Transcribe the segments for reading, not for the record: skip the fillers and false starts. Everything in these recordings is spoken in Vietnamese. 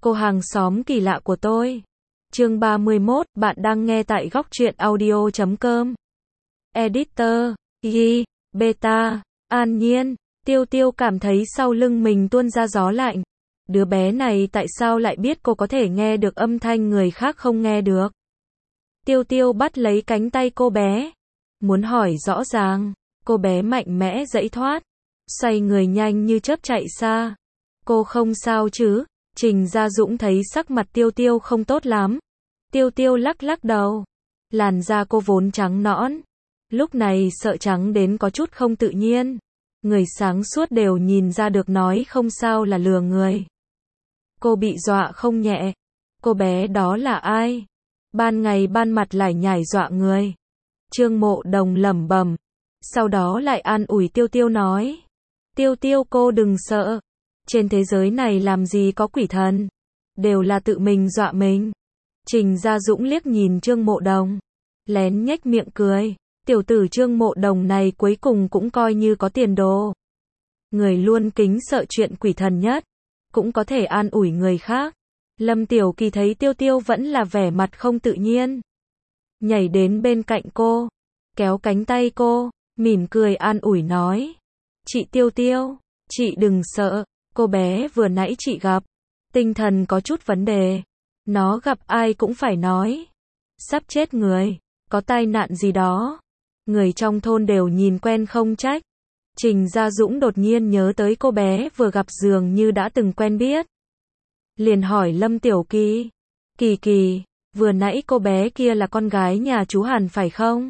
Cô hàng xóm kỳ lạ của tôi. Chương 31, bạn đang nghe tại góc truyện audio.com. Editor, Yi, Beta, An Nhiên. Tiêu Tiêu cảm thấy sau lưng mình tuôn ra gió lạnh. Đứa bé này tại sao lại biết cô có thể nghe được âm thanh người khác không nghe được? Tiêu Tiêu bắt lấy cánh tay cô bé. Muốn hỏi rõ ràng. Cô bé mạnh mẽ giãy thoát. Xoay người nhanh như chớp chạy xa. Cô không sao chứ? Trình Gia Dũng thấy sắc mặt Tiêu Tiêu không tốt lắm. Tiêu Tiêu lắc lắc đầu. Làn da cô vốn trắng nõn. Lúc này sợ trắng đến có chút không tự nhiên. Người sáng suốt đều nhìn ra được nói không sao là lừa người. Cô bị dọa không nhẹ. Cô bé đó là ai? Ban ngày ban mặt lải nhải dọa người. Trương Mộ Đồng lẩm bẩm. Sau đó lại an ủi Tiêu Tiêu nói. Tiêu Tiêu cô đừng sợ. Trên thế giới này làm gì có quỷ thần. Đều là tự mình dọa mình. Trình Gia Dũng liếc nhìn Trương Mộ Đồng. Lén nhếch miệng cười. Tiểu tử Trương Mộ Đồng này cuối cùng cũng coi như có tiền đồ. Người luôn kính sợ chuyện quỷ thần nhất. Cũng có thể an ủi người khác. Lâm Tiểu Kỳ thấy Tiêu Tiêu vẫn là vẻ mặt không tự nhiên. Nhảy đến bên cạnh cô. Kéo cánh tay cô. Mỉm cười an ủi nói. Chị Tiêu Tiêu. Chị đừng sợ. Cô bé vừa nãy chị gặp. Tinh thần có chút vấn đề. Nó gặp ai cũng phải nói. Sắp chết người. Có tai nạn gì đó. Người trong thôn đều nhìn quen không trách. Trình Gia Dũng đột nhiên nhớ tới cô bé vừa gặp dường như đã từng quen biết. Liền hỏi Lâm Tiểu Kỳ. Kỳ Kỳ, vừa nãy cô bé kia là con gái nhà chú Hàn phải không?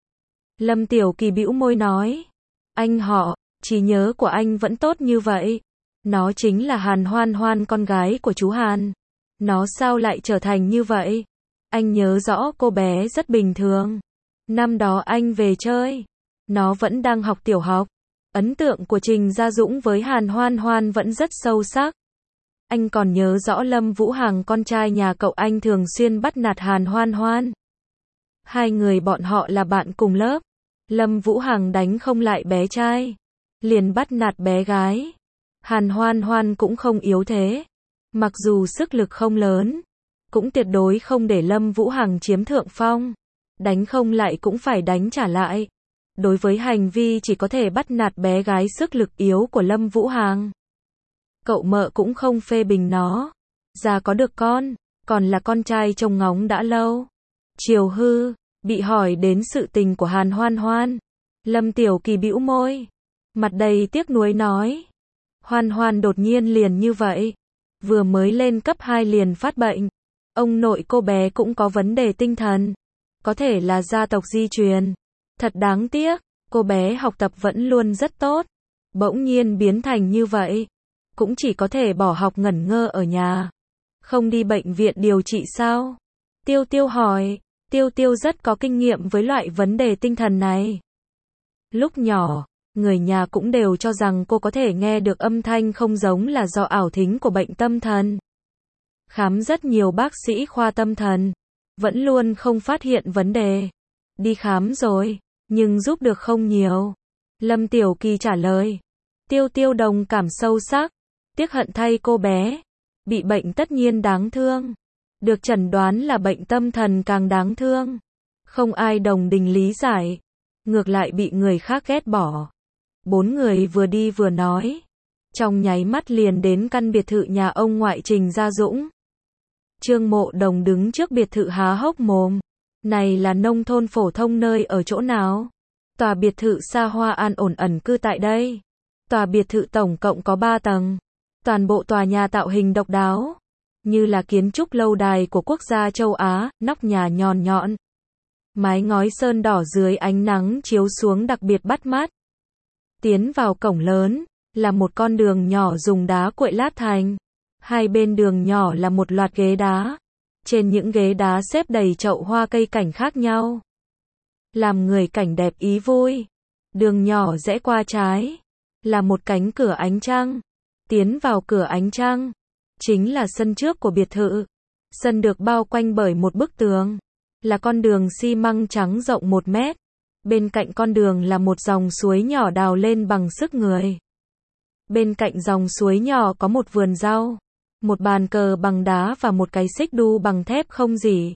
Lâm Tiểu Kỳ bĩu môi nói. Anh họ, trí nhớ của anh vẫn tốt như vậy. Nó chính là Hàn Hoan Hoan, con gái của chú Hàn. Nó sao lại trở thành như vậy? Anh nhớ rõ cô bé rất bình thường. Năm đó anh về chơi. Nó vẫn đang học tiểu học. Ấn tượng của Trình Gia Dũng với Hàn Hoan Hoan vẫn rất sâu sắc. Anh còn nhớ rõ Lâm Vũ Hằng, con trai nhà cậu anh thường xuyên bắt nạt Hàn Hoan Hoan. Hai người bọn họ là bạn cùng lớp. Lâm Vũ Hằng đánh không lại bé trai. Liền bắt nạt bé gái. Hàn Hoan Hoan cũng không yếu thế. Mặc dù sức lực không lớn. Cũng tuyệt đối không để Lâm Vũ Hằng chiếm thượng phong. Đánh không lại cũng phải đánh trả lại. Đối với hành vi chỉ có thể bắt nạt bé gái sức lực yếu của Lâm Vũ Hằng, cậu mợ cũng không phê bình nó. Già có được con, còn là con trai trông ngóng đã lâu. Chiều hư, bị hỏi đến sự tình của Hàn Hoan Hoan. Lâm Tiểu Kỳ bĩu môi. Mặt đầy tiếc nuối nói. Hoan Hoan đột nhiên liền như vậy. Vừa mới lên cấp 2 liền phát bệnh. Ông nội cô bé cũng có vấn đề tinh thần. Có thể là gia tộc di truyền. Thật đáng tiếc, cô bé học tập vẫn luôn rất tốt. Bỗng nhiên biến thành như vậy. Cũng chỉ có thể bỏ học ngẩn ngơ ở nhà. Không đi bệnh viện điều trị sao? Tiêu Tiêu hỏi. Tiêu Tiêu rất có kinh nghiệm với loại vấn đề tinh thần này. Lúc nhỏ, người nhà cũng đều cho rằng cô có thể nghe được âm thanh không giống là do ảo thính của bệnh tâm thần. Khám rất nhiều bác sĩ khoa tâm thần. Vẫn luôn không phát hiện vấn đề. Đi khám rồi, nhưng giúp được không nhiều. Lâm Tiểu Kỳ trả lời. Tiêu Tiêu đồng cảm sâu sắc. Tiếc hận thay cô bé. Bị bệnh tất nhiên đáng thương. Được chẩn đoán là bệnh tâm thần càng đáng thương. Không ai đồng tình lý giải. Ngược lại bị người khác ghét bỏ. 4 người vừa đi vừa nói. Trong nháy mắt liền đến căn biệt thự nhà ông ngoại Trình Gia Dũng. Trương Mộ Đồng đứng trước biệt thự há hốc mồm. Này là nông thôn phổ thông nơi ở chỗ nào? Tòa biệt thự xa hoa an ổn ẩn cư tại đây. Tòa biệt thự tổng cộng có 3 tầng. Toàn bộ tòa nhà tạo hình độc đáo. Như là kiến trúc lâu đài của quốc gia châu Á, nóc nhà nhọn nhọn. Mái ngói sơn đỏ dưới ánh nắng chiếu xuống đặc biệt bắt mắt. Tiến vào cổng lớn, là một con đường nhỏ dùng đá cuội lát thành. Hai bên đường nhỏ là một loạt ghế đá. Trên những ghế đá xếp đầy chậu hoa cây cảnh khác nhau. Làm người cảnh đẹp ý vui. Đường nhỏ rẽ qua trái. Là một cánh cửa ánh trăng. Tiến vào cửa ánh trăng. Chính là sân trước của biệt thự. Sân được bao quanh bởi một bức tường. Là con đường xi măng trắng rộng 1 mét. Bên cạnh con đường là một dòng suối nhỏ đào lên bằng sức người. Bên cạnh dòng suối nhỏ có một vườn rau. một bàn cờ bằng đá và một cái xích đu bằng thép không gì.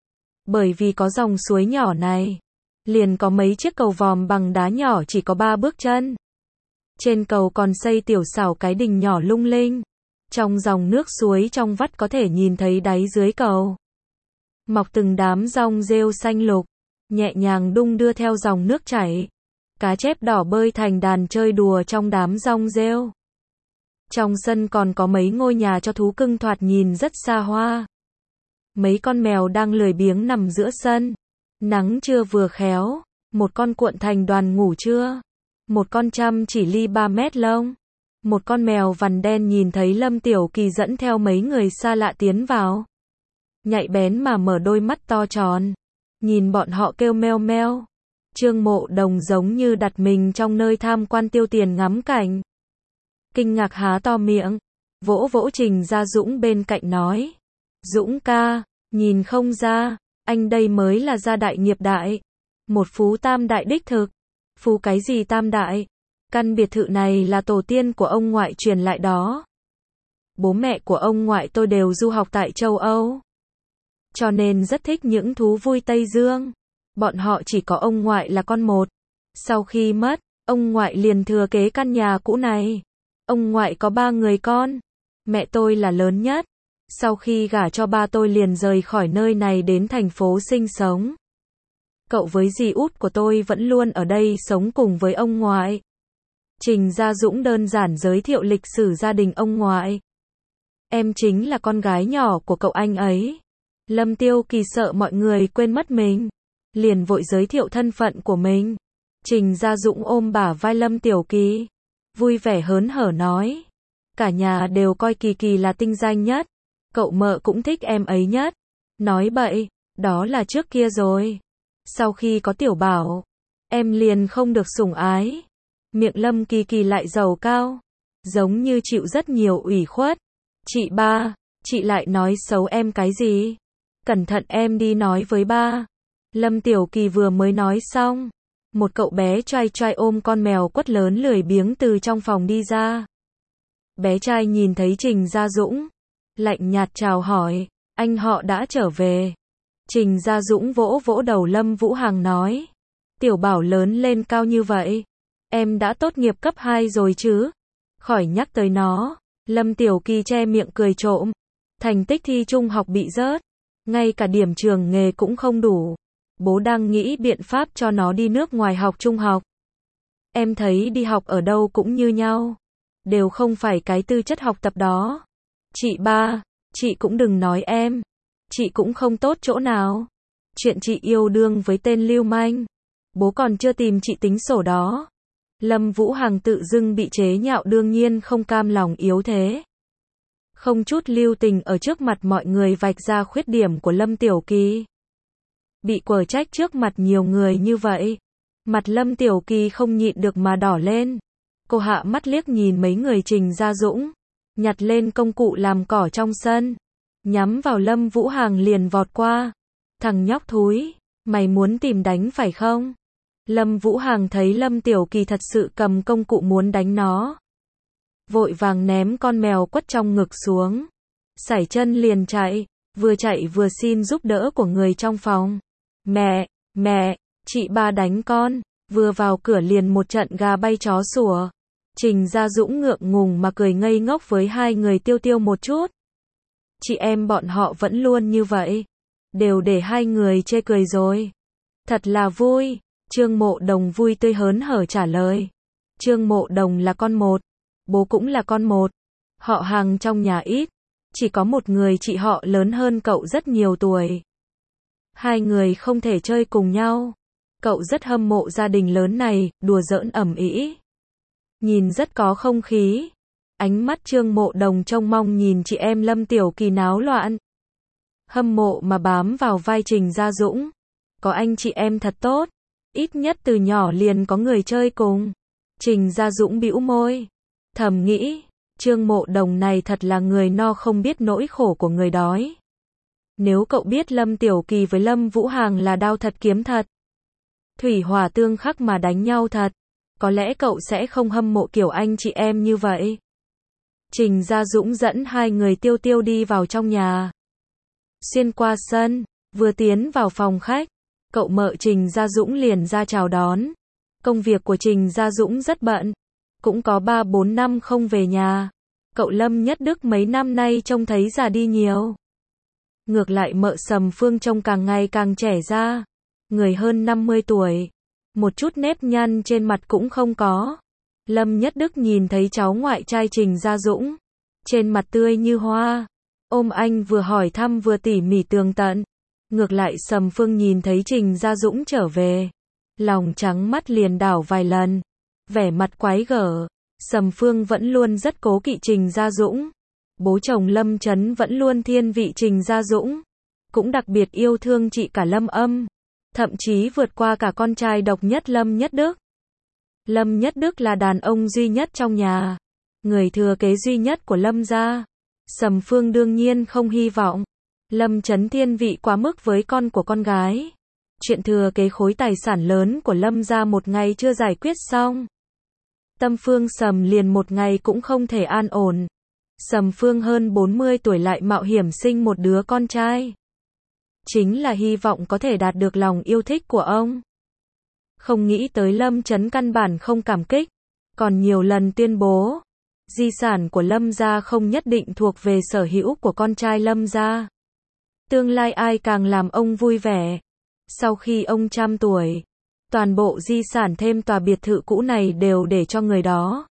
Bởi vì có dòng suối nhỏ này, liền có mấy chiếc cầu vòm bằng đá nhỏ chỉ có 3 bước chân. Trên cầu còn xây tiểu xảo cái đình nhỏ lung linh. Trong dòng nước suối trong vắt có thể nhìn thấy đáy dưới cầu. Mọc từng đám rong rêu xanh lục, nhẹ nhàng đung đưa theo dòng nước chảy. Cá chép đỏ bơi thành đàn chơi đùa trong đám rong rêu. Trong sân còn có mấy ngôi nhà cho thú cưng thoạt nhìn rất xa hoa. Mấy con mèo đang lười biếng nằm giữa sân. Nắng trưa vừa khéo, một con cuộn thành đoàn ngủ trưa. Một con chăm chỉ li 3 mét lông. Một con mèo vằn đen nhìn thấy Lâm Tiểu Kỳ dẫn theo mấy người xa lạ tiến vào. Nhạy bén mà mở đôi mắt to tròn. Nhìn bọn họ kêu meo meo. Trương Mộ Đồng giống như đặt mình trong nơi tham quan tiêu tiền ngắm cảnh. Kinh ngạc há to miệng. Vỗ vỗ Trình Gia Dũng bên cạnh nói. Dũng ca, nhìn không ra, anh đây mới là gia đại nghiệp đại. Một phú tam đại đích thực. Phú cái gì tam đại? Căn biệt thự này là tổ tiên của ông ngoại truyền lại đó. Bố mẹ của ông ngoại tôi đều du học tại châu Âu. Cho nên rất thích những thú vui Tây Dương. Bọn họ chỉ có ông ngoại là con một. Sau khi mất, ông ngoại liền thừa kế căn nhà cũ này. Ông ngoại có 3 người con. Mẹ tôi là lớn nhất. Sau khi gả cho ba tôi liền rời khỏi nơi này đến thành phố sinh sống. Cậu với dì út của tôi vẫn luôn ở đây sống cùng với ông ngoại. Trình Gia Dũng đơn giản giới thiệu lịch sử gia đình ông ngoại. Em chính là con gái nhỏ của cậu anh ấy. Lâm Tiêu Kỳ sợ mọi người quên mất mình, liền vội giới thiệu thân phận của mình. Trình Gia Dũng ôm bả vai Lâm Tiểu Kỳ, vui vẻ hớn hở nói. Cả nhà đều coi Kỳ Kỳ là tinh danh nhất. Cậu mợ cũng thích em ấy nhất. Nói bậy, đó là trước kia rồi. Sau khi có Tiểu Bảo, em liền không được sủng ái. Miệng Lâm Kỳ Kỳ lại dầu cao, giống như chịu rất nhiều ủy khuất. Chị ba, chị lại nói xấu em cái gì? Cẩn thận em đi nói với ba. Lâm Tiểu Kỳ vừa mới nói xong, một cậu bé trai trai ôm con mèo quất lớn lười biếng từ trong phòng đi ra. Bé trai nhìn thấy Trình Gia Dũng, lạnh nhạt chào hỏi, anh họ đã trở về. Trình Gia Dũng vỗ vỗ đầu Lâm Vũ Hằng nói, Tiểu Bảo lớn lên cao như vậy, em đã tốt nghiệp cấp 2 rồi chứ? Khỏi nhắc tới nó. Lâm Tiểu Kỳ che miệng cười trộm. Thành tích thi trung học bị rớt, ngay cả điểm trường nghề cũng không đủ. Bố đang nghĩ biện pháp cho nó đi nước ngoài học trung học. Em thấy đi học ở đâu cũng như nhau, đều không phải cái tư chất học tập đó. Chị ba, chị cũng đừng nói em. Chị cũng không tốt chỗ nào. Chuyện chị yêu đương với tên lưu manh, bố còn chưa tìm chị tính sổ đó. Lâm Vũ Hằng tự dưng bị chế nhạo đương nhiên không cam lòng yếu thế. Không chút lưu tình ở trước mặt mọi người vạch ra khuyết điểm của Lâm Tiểu Kỳ. Bị quở trách trước mặt nhiều người như vậy, mặt Lâm Tiểu Kỳ không nhịn được mà đỏ lên. Cô hạ mắt liếc nhìn mấy người Trình Gia Dũng, nhặt lên công cụ làm cỏ trong sân, nhắm vào Lâm Vũ Hằng liền vọt qua. Thằng nhóc thúi, mày muốn tìm đánh phải không? Lâm Vũ Hằng thấy Lâm Tiểu Kỳ thật sự cầm công cụ muốn đánh nó, vội vàng ném con mèo quất trong ngực xuống, sải chân liền chạy vừa xin giúp đỡ của người trong phòng. Mẹ, chị ba đánh con. Vừa vào cửa liền một trận gà bay chó sủa. Trình Gia Dũng ngượng ngùng mà cười ngây ngốc với hai người Tiêu Tiêu một chút. Chị em bọn họ vẫn luôn như vậy, đều để hai người chê cười rồi. Thật là vui. Trương Mộ Đồng vui tươi hớn hở trả lời. Trương Mộ Đồng là con một, bố cũng là con một. Họ hàng trong nhà ít, chỉ có một người chị họ lớn hơn cậu rất nhiều tuổi. Hai người không thể chơi cùng nhau. Cậu rất hâm mộ gia đình lớn này, đùa giỡn ầm ĩ, nhìn rất có không khí. Ánh mắt Trương Mộ Đồng trông mong nhìn chị em Lâm Tiểu Kỳ náo loạn. Hâm mộ mà bám vào vai Trình Gia Dũng. Có anh chị em thật tốt, ít nhất từ nhỏ liền có người chơi cùng. Trình Gia Dũng bĩu môi, thầm nghĩ, Trương Mộ Đồng này thật là người no không biết nỗi khổ của người đói. Nếu cậu biết Lâm Tiểu Kỳ với Lâm Vũ Hằng là đao thật kiếm thật, thủy hỏa tương khắc mà đánh nhau thật, có lẽ cậu sẽ không hâm mộ kiểu anh chị em như vậy. Trình Gia Dũng dẫn hai người Tiêu Tiêu đi vào trong nhà. Xuyên qua sân, vừa tiến vào phòng khách, cậu mợ Trình Gia Dũng liền ra chào đón. Công việc của Trình Gia Dũng rất bận, cũng có 3-4 năm không về nhà. Cậu Lâm Nhất Đức mấy năm nay trông thấy già đi nhiều. Ngược lại mợ Sầm Phương trông càng ngày càng trẻ ra, người hơn 50 tuổi, một chút nếp nhăn trên mặt cũng không có. Lâm Nhất Đức nhìn thấy cháu ngoại trai Trình Gia Dũng, trên mặt tươi như hoa, ôm anh vừa hỏi thăm vừa tỉ mỉ tường tận. Ngược lại Sầm Phương nhìn thấy Trình Gia Dũng trở về, lòng trắng mắt liền đảo vài lần, vẻ mặt quái gở. Sầm Phương vẫn luôn rất cố kỵ Trình Gia Dũng. Bố chồng Lâm Chấn vẫn luôn thiên vị Trình Gia Dũng, cũng đặc biệt yêu thương chị cả Lâm Âm, thậm chí vượt qua cả con trai độc nhất Lâm Nhất Đức. Lâm Nhất Đức là đàn ông duy nhất trong nhà, người thừa kế duy nhất của Lâm gia. Sầm Phương đương nhiên không hy vọng Lâm Chấn thiên vị quá mức với con của con gái. Chuyện thừa kế khối tài sản lớn của Lâm gia một ngày chưa giải quyết xong, tâm Phương Sầm liền một ngày cũng không thể an ổn. Sầm Phương hơn 40 tuổi lại mạo hiểm sinh một đứa con trai, chính là hy vọng có thể đạt được lòng yêu thích của ông. Không nghĩ tới Lâm Chấn căn bản không cảm kích, còn nhiều lần tuyên bố, di sản của Lâm gia không nhất định thuộc về sở hữu của con trai Lâm gia. Tương lai ai càng làm ông vui vẻ. Sau khi ông trăm tuổi, toàn bộ di sản thêm tòa biệt thự cũ này đều để cho người đó.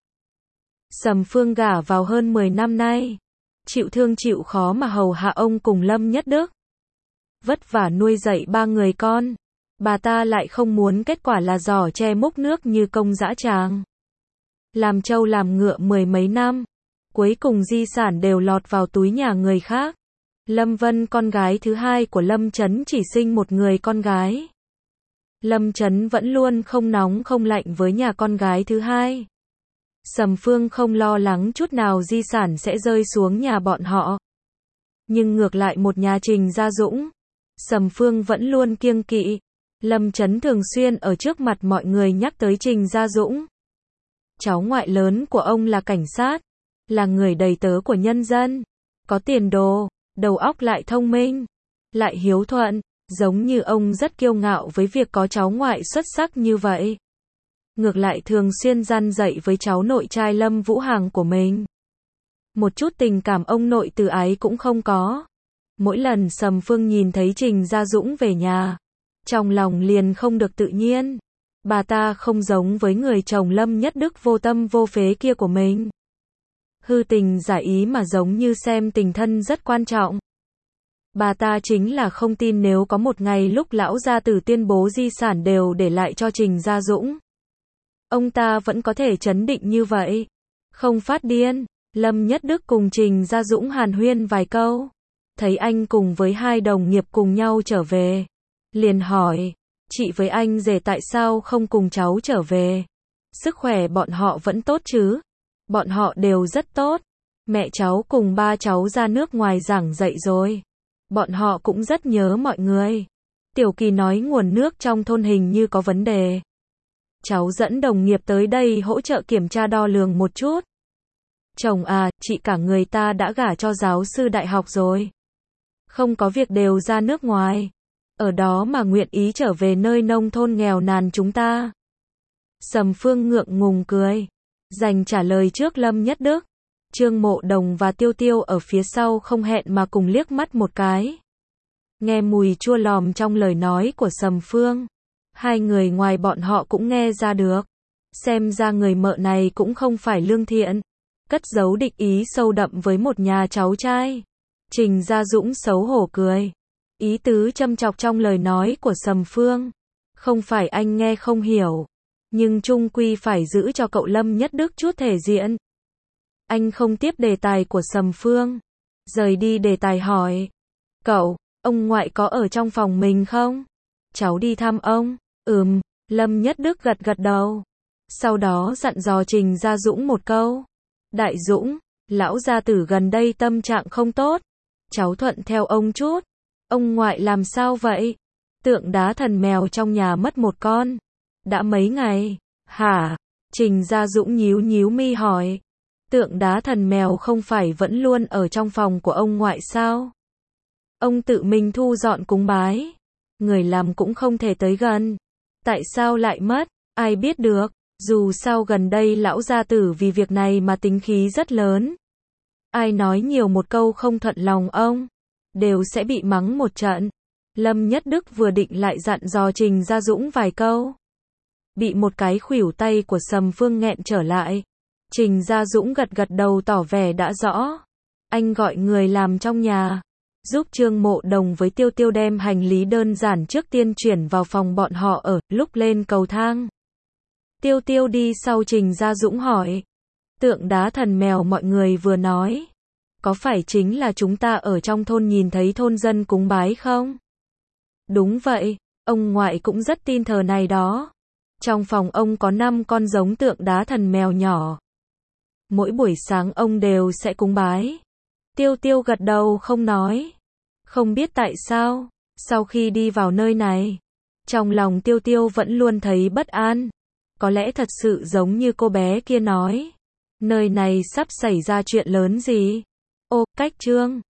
Sầm Phương gả vào hơn 10 năm nay, chịu thương chịu khó mà hầu hạ ông cùng Lâm Nhất Đức, vất vả nuôi dạy 3 người con. Bà ta lại không muốn kết quả là giỏ tre múc nước như công dã tràng, làm trâu làm ngựa 10 mấy năm, cuối cùng di sản đều lọt vào túi nhà người khác. Lâm Vân con gái thứ hai của Lâm Chấn chỉ sinh một người con gái. Lâm Chấn vẫn luôn không nóng không lạnh với nhà con gái thứ hai. Sầm Phương không lo lắng chút nào di sản sẽ rơi xuống nhà bọn họ. Nhưng ngược lại một nhà Trình Gia Dũng, Sầm Phương vẫn luôn kiêng kỵ. Lâm Chấn thường xuyên ở trước mặt mọi người nhắc tới Trình Gia Dũng. Cháu ngoại lớn của ông là cảnh sát, là người đầy tớ của nhân dân, có tiền đồ, đầu óc lại thông minh, lại hiếu thuận, giống như ông rất kiêu ngạo với việc có cháu ngoại xuất sắc như vậy. Ngược lại thường xuyên răn dạy với cháu nội trai Lâm Vũ Hằng của mình. Một chút tình cảm ông nội từ ái cũng không có. Mỗi lần Sầm Phương nhìn thấy Trình Gia Dũng về nhà, trong lòng liền không được tự nhiên. Bà ta không giống với người chồng Lâm Nhất Đức vô tâm vô phế kia của mình. Hư tình giả ý mà giống như xem tình thân rất quan trọng. Bà ta chính là không tin nếu có một ngày lúc lão gia tử tuyên bố di sản đều để lại cho Trình Gia Dũng, ông ta vẫn có thể trấn định như vậy, không phát điên. Lâm Nhất Đức cùng Trình Gia Dũng hàn huyên vài câu, thấy anh cùng với hai đồng nghiệp cùng nhau trở về, liền hỏi, chị với anh rể tại sao không cùng cháu trở về? Sức khỏe bọn họ vẫn tốt chứ? Bọn họ đều rất tốt. Mẹ cháu cùng ba cháu ra nước ngoài giảng dạy rồi. Bọn họ cũng rất nhớ mọi người. Tiểu Kỳ nói nguồn nước trong thôn hình như có vấn đề. Cháu dẫn đồng nghiệp tới đây hỗ trợ kiểm tra đo lường một chút. Chồng à, chị cả người ta đã gả cho giáo sư đại học rồi. Không có việc đều ra nước ngoài. Ở đó mà nguyện ý trở về nơi nông thôn nghèo nàn chúng ta. Sầm Phương ngượng ngùng cười, dành trả lời trước Lâm Nhất Đức. Trương Mộ Đồng và Tiêu Tiêu ở phía sau không hẹn mà cùng liếc mắt một cái. Nghe mùi chua lòm trong lời nói của Sầm Phương. Hai người ngoài bọn họ cũng nghe ra được. Xem ra người mợ này cũng không phải lương thiện. Cất giấu địch ý sâu đậm với một nhà cháu trai. Trình Gia Dũng xấu hổ cười. Ý tứ châm chọc trong lời nói của Sầm Phương. Không phải anh nghe không hiểu. Nhưng chung quy phải giữ cho cậu Lâm Nhất Đức chút thể diện. Anh không tiếp đề tài của Sầm Phương. Rời đi đề tài hỏi. Cậu, ông ngoại có ở trong phòng mình không? Cháu đi thăm ông. Lâm Nhất Đức gật gật đầu. Sau đó dặn dò Trình Gia Dũng một câu. Đại Dũng, lão gia tử gần đây tâm trạng không tốt. Cháu thuận theo ông chút. Ông ngoại làm sao vậy? Tượng đá thần mèo trong nhà mất một con. Đã mấy ngày. Hả? Trình Gia Dũng nhíu nhíu mi hỏi. Tượng đá thần mèo không phải vẫn luôn ở trong phòng của ông ngoại sao? Ông tự mình thu dọn cúng bái. Người làm cũng không thể tới gần. Tại sao lại mất? Ai biết được. Dù sao gần đây lão gia tử vì việc này mà tính khí rất lớn. Ai nói nhiều một câu không thuận lòng ông, đều sẽ bị mắng một trận. Lâm Nhất Đức vừa định lại dặn dò Trình Gia Dũng vài câu. Bị một cái khuỷu tay của Sầm Phương nghẹn trở lại. Trình Gia Dũng gật gật đầu tỏ vẻ đã rõ. Anh gọi người làm trong nhà, giúp Trương Mộ Đồng với Tiêu Tiêu đem hành lý đơn giản trước tiên chuyển vào phòng bọn họ ở, lúc lên cầu thang. Tiêu Tiêu đi sau Trình Gia Dũng hỏi. Tượng đá thần mèo mọi người vừa nói. Có phải chính là chúng ta ở trong thôn nhìn thấy thôn dân cúng bái không? Đúng vậy, ông ngoại cũng rất tin thờ này đó. Trong phòng ông có 5 con giống tượng đá thần mèo nhỏ. Mỗi buổi sáng ông đều sẽ cúng bái. Tiêu Tiêu gật đầu không nói. Không biết tại sao, sau khi đi vào nơi này, trong lòng Tiêu Tiêu vẫn luôn thấy bất an. Có lẽ thật sự giống như cô bé kia nói. Nơi này sắp xảy ra chuyện lớn gì? Ô, cách Trương